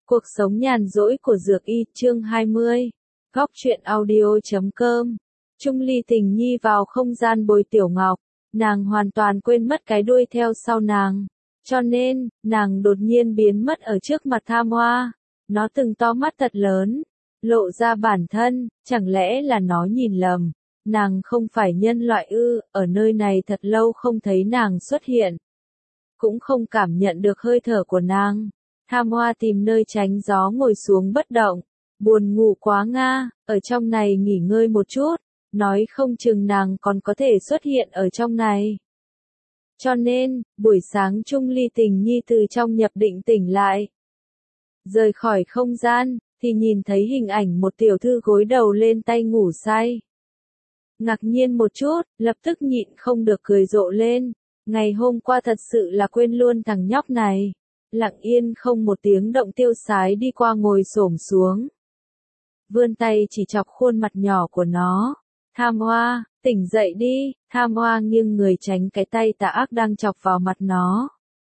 Cuộc sống nhàn rỗi của Dược Y, chương 20. Góc truyện audio.com. Trung Ly tình nhi vào không gian bồi Tiểu Ngọc, nàng hoàn toàn quên mất cái đuôi theo sau nàng. Cho nên, nàng đột nhiên biến mất ở trước mặt Tham Hoa. Nó từng to mắt thật lớn, lộ ra bản thân, chẳng lẽ là nó nhìn lầm. Nàng không phải nhân loại ư, ở nơi này thật lâu không thấy nàng xuất hiện. Cũng không cảm nhận được hơi thở của nàng. Tham Hoa tìm nơi tránh gió ngồi xuống bất động. Buồn ngủ quá nga, ở trong này nghỉ ngơi một chút, nói không chừng nàng còn có thể xuất hiện ở trong này. Cho nên, buổi sáng Trung Ly tình nhi từ trong nhập định tỉnh lại. Rời khỏi không gian, thì nhìn thấy hình ảnh một tiểu thư gối đầu lên tay ngủ say. Ngạc nhiên một chút, lập tức nhịn không được cười rộ lên. Ngày hôm qua thật sự là quên luôn thằng nhóc này. Lặng yên không một tiếng động tiêu sái đi qua ngồi xổm xuống. Vươn tay chỉ chọc khuôn mặt nhỏ của nó. Tham Hoa, tỉnh dậy đi. Tham Hoa nghiêng người tránh cái tay tà ác đang chọc vào mặt nó.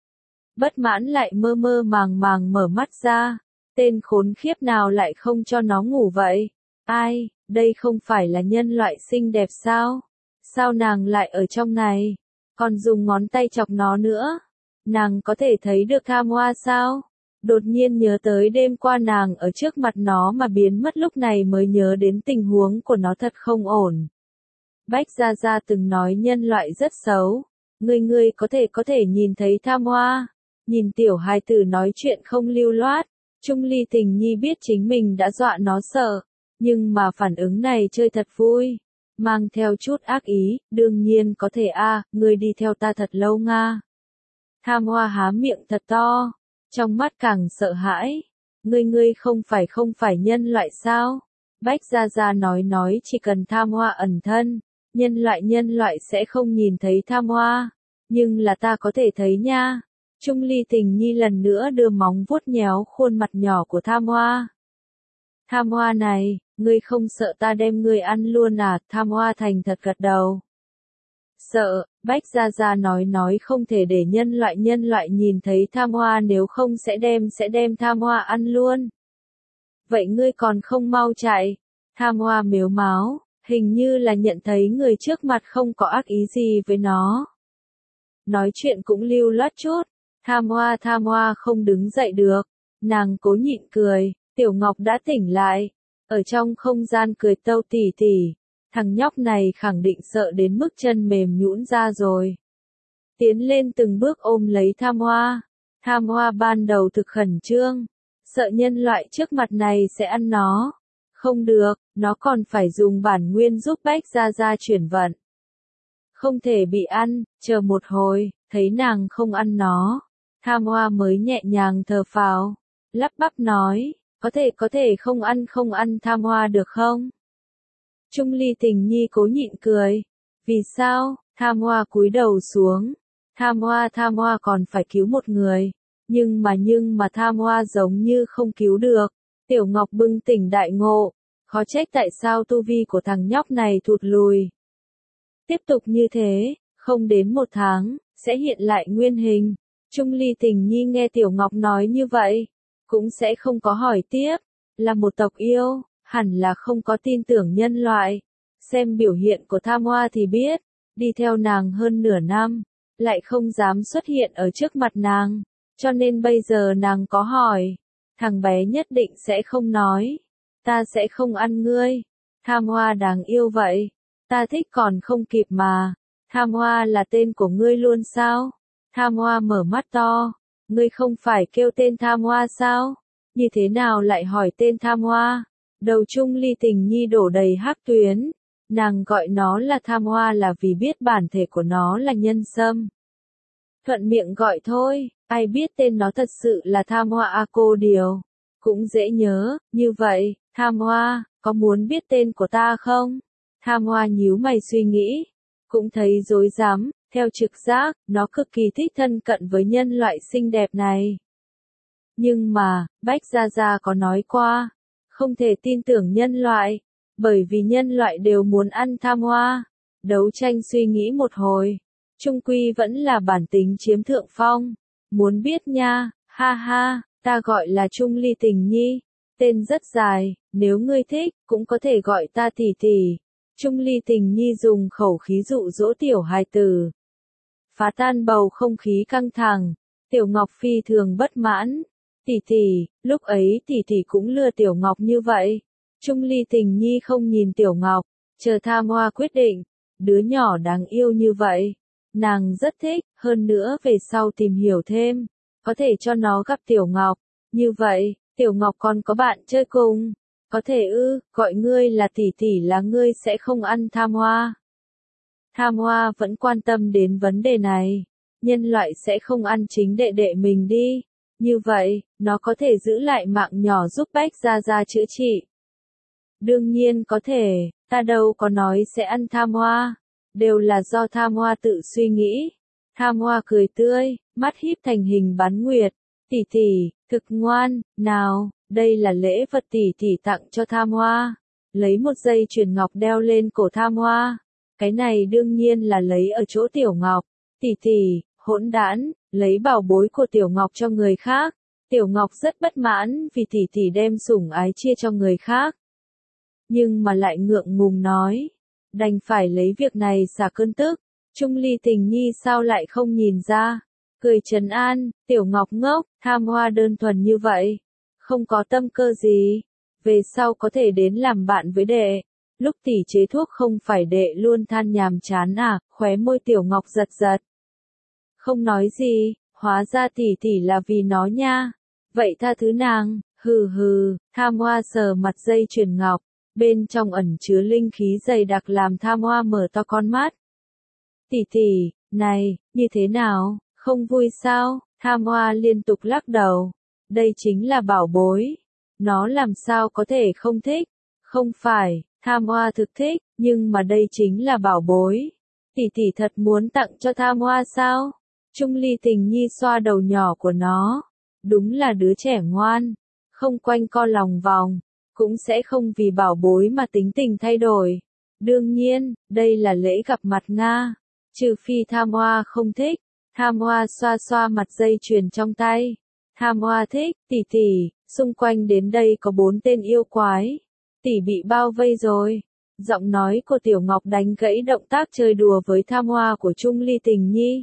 Bất mãn lại mơ mơ màng màng mở mắt ra. Tên khốn khiếp nào lại không cho nó ngủ vậy? Ai, đây không phải là nhân loại xinh đẹp sao? Sao nàng lại ở trong này? Còn dùng ngón tay chọc nó nữa? Nàng có thể thấy được Tham Hoa sao? Đột nhiên nhớ tới đêm qua nàng ở trước mặt nó mà biến mất, lúc này mới nhớ đến tình huống của nó thật không ổn. Bách Gia Gia từng nói nhân loại rất xấu. Ngươi có thể nhìn thấy Tham Hoa. Nhìn tiểu hài tử nói chuyện không lưu loát. Trung Ly tình nhi biết chính mình đã dọa nó sợ. Nhưng mà phản ứng này chơi thật vui. Mang theo chút ác ý, đương nhiên có thể ngươi đi theo ta thật lâu nga. Tham Hoa há miệng thật to, trong mắt càng sợ hãi. Ngươi không phải nhân loại sao? Bách Gia Gia nói chỉ cần Tham Hoa ẩn thân, nhân loại sẽ không nhìn thấy Tham Hoa. Nhưng là ta có thể thấy nha. Trung Ly tình nhi lần nữa đưa móng vuốt nhéo khuôn mặt nhỏ của Tham Hoa. Tham Hoa này, ngươi không sợ ta đem ngươi ăn luôn à? Tham Hoa thành thật gật đầu. Sợ, Bách Gia Gia nói không thể để nhân loại nhìn thấy Tham Hoa, nếu không sẽ đem Tham Hoa ăn luôn. Vậy ngươi còn không mau chạy? Tham Hoa mếu máo, hình như là nhận thấy người trước mặt không có ác ý gì với nó. Nói chuyện cũng lưu loát chút. Tham Hoa không đứng dậy được. Nàng cố nhịn cười. Tiểu Ngọc đã tỉnh lại. Ở trong không gian cười tâu tỉ tỉ. Thằng nhóc này khẳng định sợ đến mức chân mềm nhũn ra rồi. Tiến lên từng bước ôm lấy Tham Hoa. Tham Hoa ban đầu thực khẩn trương. Sợ nhân loại trước mặt này sẽ ăn nó. Không được, nó còn phải dùng bản nguyên giúp Bách Gia Gia chuyển vận. Không thể bị ăn, chờ một hồi, thấy nàng không ăn nó. Tham Hoa mới nhẹ nhàng thở phào. Lắp bắp nói, có thể không ăn Tham Hoa được không? Trung Ly tình nhi cố nhịn cười. Vì sao? Tham Hoa cúi đầu xuống. Tham Hoa còn phải cứu một người. Nhưng mà Tham Hoa giống như không cứu được. Tiểu Ngọc bừng tỉnh đại ngộ. Khó trách tại sao tu vi của thằng nhóc này thụt lùi. Tiếp tục như thế, không đến một tháng, sẽ hiện lại nguyên hình. Trung Ly tình nhi nghe Tiểu Ngọc nói như vậy, cũng sẽ không có hỏi tiếp. Là một tộc yêu, hẳn là không có tin tưởng nhân loại. Xem biểu hiện của Tham Hoa thì biết, đi theo nàng hơn nửa năm, lại không dám xuất hiện ở trước mặt nàng. Cho nên bây giờ nàng có hỏi, thằng bé nhất định sẽ không nói. Ta sẽ không ăn ngươi. Tham Hoa đáng yêu vậy. Ta thích còn không kịp mà. Tham Hoa là tên của ngươi luôn sao? Tham Hoa mở mắt to. Ngươi không phải kêu tên Tham Hoa sao? Như thế nào lại hỏi tên Tham Hoa? Đầu Trung Ly tình nhi đổ đầy hắc tuyến. Nàng gọi nó là Tham Hoa là vì biết bản thể của nó là nhân sâm. Thuận miệng gọi thôi, ai biết tên nó thật sự là Tham Hoa cô điều. Cũng dễ nhớ, như vậy, Tham Hoa, có muốn biết tên của ta không? Tham Hoa nhíu mày suy nghĩ, cũng thấy rối rắm, theo trực giác, nó cực kỳ thích thân cận với nhân loại xinh đẹp này. Nhưng mà, Bách Gia Gia có nói qua, không thể tin tưởng nhân loại, bởi vì nhân loại đều muốn ăn Tham Hoa. Đấu tranh suy nghĩ một hồi, chung quy vẫn là bản tính chiếm thượng phong. Muốn biết nha, ha ha, Ta gọi là Trung Ly Tình Nhi, tên rất dài, nếu ngươi thích, cũng có thể gọi ta tỷ tỷ. Trung Ly Tình Nhi dùng khẩu khí dụ dỗ tiểu hài tử. Phá tan bầu không khí căng thẳng, Tiểu Ngọc phi thường bất mãn. Tỷ tỷ, lúc ấy tỷ tỷ cũng lừa Tiểu Ngọc như vậy. Trung Ly Tình Nhi không nhìn Tiểu Ngọc, chờ Tham Hoa quyết định. Đứa nhỏ đáng yêu như vậy, nàng rất thích, hơn nữa về sau tìm hiểu thêm, có thể cho nó gặp Tiểu Ngọc. Như vậy, Tiểu Ngọc còn có bạn chơi cùng. Có thể gọi ngươi là tỷ tỷ là ngươi sẽ không ăn Tham Hoa. Tham Hoa vẫn quan tâm đến vấn đề này. Nhân loại sẽ không ăn chính đệ đệ mình đi. Như vậy, nó có thể giữ lại mạng nhỏ giúp Bách Gia Gia chữa trị. Đương nhiên có thể, ta đâu có nói sẽ ăn Tham Hoa. Đều là do Tham Hoa tự suy nghĩ. Tham Hoa cười tươi, mắt híp thành hình bán nguyệt. Tỷ tỷ, thực ngoan, nào, đây là lễ vật tỷ tỷ tặng cho Tham Hoa. Lấy một dây chuyền ngọc đeo lên cổ Tham Hoa. Cái này đương nhiên là lấy ở chỗ Tiểu Ngọc. Tỷ tỷ, hỗn đản, lấy bảo bối của Tiểu Ngọc cho người khác. Tiểu Ngọc rất bất mãn vì tỷ tỷ đem sủng ái chia cho người khác. Nhưng mà lại ngượng ngùng nói. Đành phải lấy việc này xả cơn tức. Trung Ly Tình Nhi sao lại không nhìn ra. Cười trấn an, Tiểu Ngọc ngốc, Tham Hoa đơn thuần như vậy. Không có tâm cơ gì. Về sau có thể đến làm bạn với đệ. Lúc tỷ chế thuốc không phải đệ luôn than nhàm chán à, khóe môi Tiểu Ngọc giật giật. Không nói gì, hóa ra tỷ tỷ là vì nó nha. Vậy tha thứ nàng, hừ hừ, Tham Hoa sờ mặt dây chuyền ngọc. Bên trong ẩn chứa linh khí dày đặc làm Tham Hoa mở to con mắt. Tỷ tỷ, này, như thế nào, không vui sao? Tham Hoa liên tục lắc đầu. Đây chính là bảo bối. Nó làm sao có thể không thích? Không phải, Tham Hoa thực thích, nhưng mà đây chính là bảo bối. Tỷ tỷ thật muốn tặng cho Tham Hoa sao? Trung Ly Tình Nhi xoa đầu nhỏ của nó. Đúng là đứa trẻ ngoan, không quanh co lòng vòng, cũng sẽ không vì bảo bối mà tính tình thay đổi. Đương nhiên, đây là lễ gặp mặt Nga. Trừ phi Tham Hoa không thích. Tham Hoa xoa xoa mặt dây chuyền trong tay. Tham Hoa thích, tỷ tỷ, xung quanh đến đây có 4 tên yêu quái. Tỷ bị bao vây rồi. Giọng nói của Tiểu Ngọc đánh gãy động tác chơi đùa với Tham Hoa của Trung Ly Tình Nhi.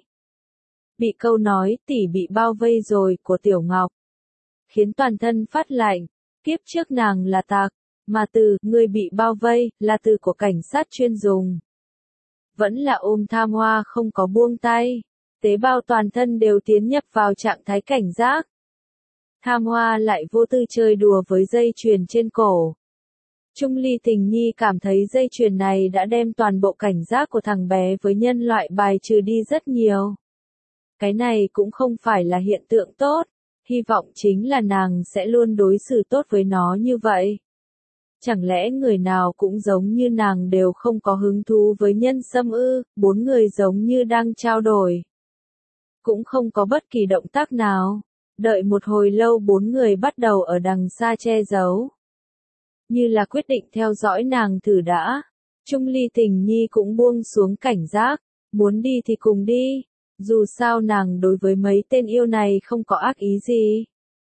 Bị câu nói tỷ bị bao vây rồi của Tiểu Ngọc khiến toàn thân phát lạnh. Kiếp trước nàng là tặc, mà từ người bị bao vây là từ của cảnh sát chuyên dùng. Vẫn là ôm Tham Hoa không có buông tay. Tế bào toàn thân đều tiến nhập vào trạng thái cảnh giác. Tham Hoa lại vô tư chơi đùa với dây chuyền trên cổ. Trung Ly Tình Nhi cảm thấy dây chuyền này đã đem toàn bộ cảnh giác của thằng bé với nhân loại bài trừ đi rất nhiều. Cái này cũng không phải là hiện tượng tốt, hy vọng chính là nàng sẽ luôn đối xử tốt với nó như vậy. Chẳng lẽ người nào cũng giống như nàng đều không có hứng thú với nhân sâm ư? 4 người giống như đang trao đổi. Cũng không có bất kỳ động tác nào. Đợi một hồi lâu 4 người bắt đầu ở đằng xa che giấu. Như là quyết định theo dõi nàng thử đã. Trung Ly Tình Nhi cũng buông xuống cảnh giác. Muốn đi thì cùng đi. Dù sao nàng đối với mấy tên yêu này không có ác ý gì.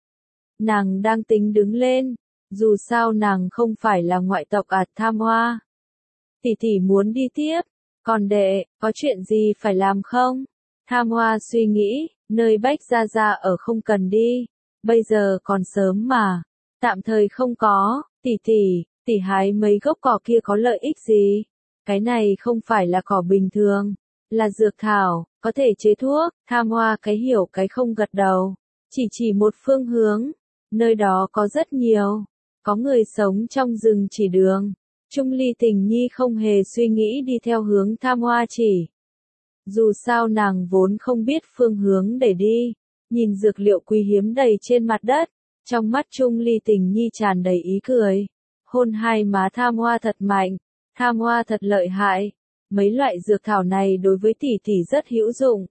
Nàng đang tính đứng lên. Dù sao nàng không phải là ngoại tộc Tham Hoa. Tỷ tỷ muốn đi tiếp. Còn đệ, có chuyện gì phải làm không? Tham Hoa suy nghĩ, nơi Bách Gia Gia ở không cần đi. Bây giờ còn sớm mà. Tạm thời không có, tỷ hái mấy gốc cỏ kia có lợi ích gì? Cái này không phải là cỏ bình thường. Là dược thảo, có thể chế thuốc. Tham Hoa cái hiểu cái không gật đầu. Chỉ một phương hướng. Nơi đó có rất nhiều. Có người sống trong rừng chỉ đường. Trung Ly Tình Nhi không hề suy nghĩ đi theo hướng Tham Hoa chỉ. Dù sao nàng vốn không biết phương hướng để đi. Nhìn dược liệu quý hiếm đầy trên mặt đất. Trong mắt Trung Ly Tình Nhi tràn đầy ý cười. Hôn hai má Tham Hoa thật mạnh. Tham Hoa thật lợi hại. Mấy loại dược thảo này đối với tỷ tỷ rất hữu dụng.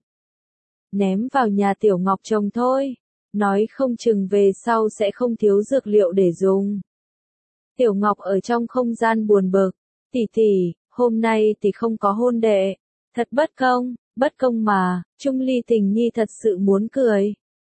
Ném vào nhà Tiểu Ngọc trồng thôi. Nói không chừng về sau sẽ không thiếu dược liệu để dùng. Tiểu Ngọc ở trong không gian buồn bực. Tỷ, hôm nay tỷ không có hôn đệ. Thật bất công mà, Trung Ly Tình Nhi thật sự muốn cười.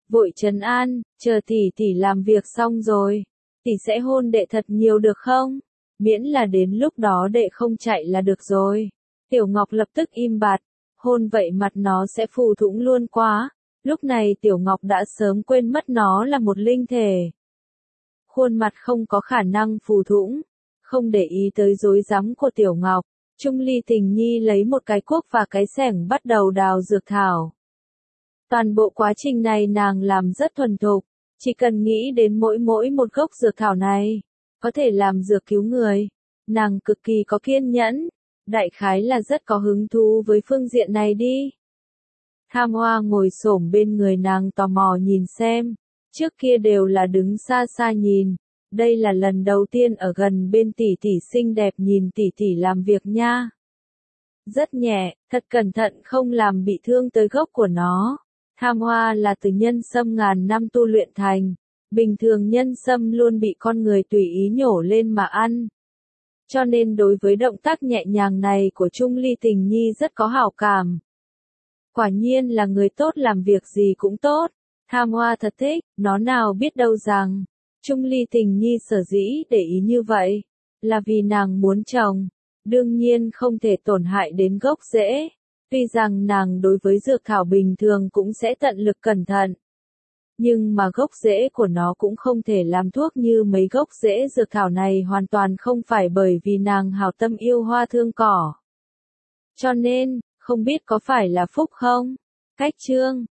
vội trấn an, chờ tỷ làm việc xong rồi, tỷ sẽ hôn đệ thật nhiều được không? Miễn là đến lúc đó đệ không chạy là được rồi. Tiểu Ngọc lập tức im bặt, hôn vậy mặt nó sẽ phù thủng luôn quá. Lúc này Tiểu Ngọc đã sớm quên mất nó là một linh thể. Khuôn mặt không có khả năng phù thủng, không để ý tới rối rắm của Tiểu Ngọc. Trung Ly Tình Nhi lấy một cái cuốc và cái xẻng bắt đầu đào dược thảo. Toàn bộ quá trình này nàng làm rất thuần thục, chỉ cần nghĩ đến mỗi một gốc dược thảo này, có thể làm dược cứu người. Nàng cực kỳ có kiên nhẫn, đại khái là rất có hứng thú với phương diện này đi. Tham Hoa ngồi xổm bên người nàng tò mò nhìn xem, trước kia đều là đứng xa xa nhìn, đây là lần đầu tiên ở gần bên tỷ xinh đẹp nhìn tỷ làm việc nha. Rất nhẹ, thật cẩn thận không làm bị thương tới gốc của nó. Tham Hoa là từ nhân sâm ngàn năm tu luyện thành, bình thường nhân sâm luôn bị con người tùy ý nhổ lên mà ăn. Cho nên đối với động tác nhẹ nhàng này của Trung Ly Tình Nhi rất có hảo cảm. Quả nhiên là người tốt làm việc gì cũng tốt. Tham Hoa thật thích, nó nào biết đâu rằng, Trung Ly Tình Nhi sở dĩ để ý như vậy, là vì nàng muốn trồng, đương nhiên không thể tổn hại đến gốc rễ. Tuy rằng nàng đối với dược thảo bình thường cũng sẽ tận lực cẩn thận, nhưng mà gốc rễ của nó cũng không thể làm thuốc như mấy gốc rễ dược thảo này, hoàn toàn không phải bởi vì nàng hảo tâm yêu hoa thương cỏ. Cho nên, không biết có phải là phúc không? Cách chương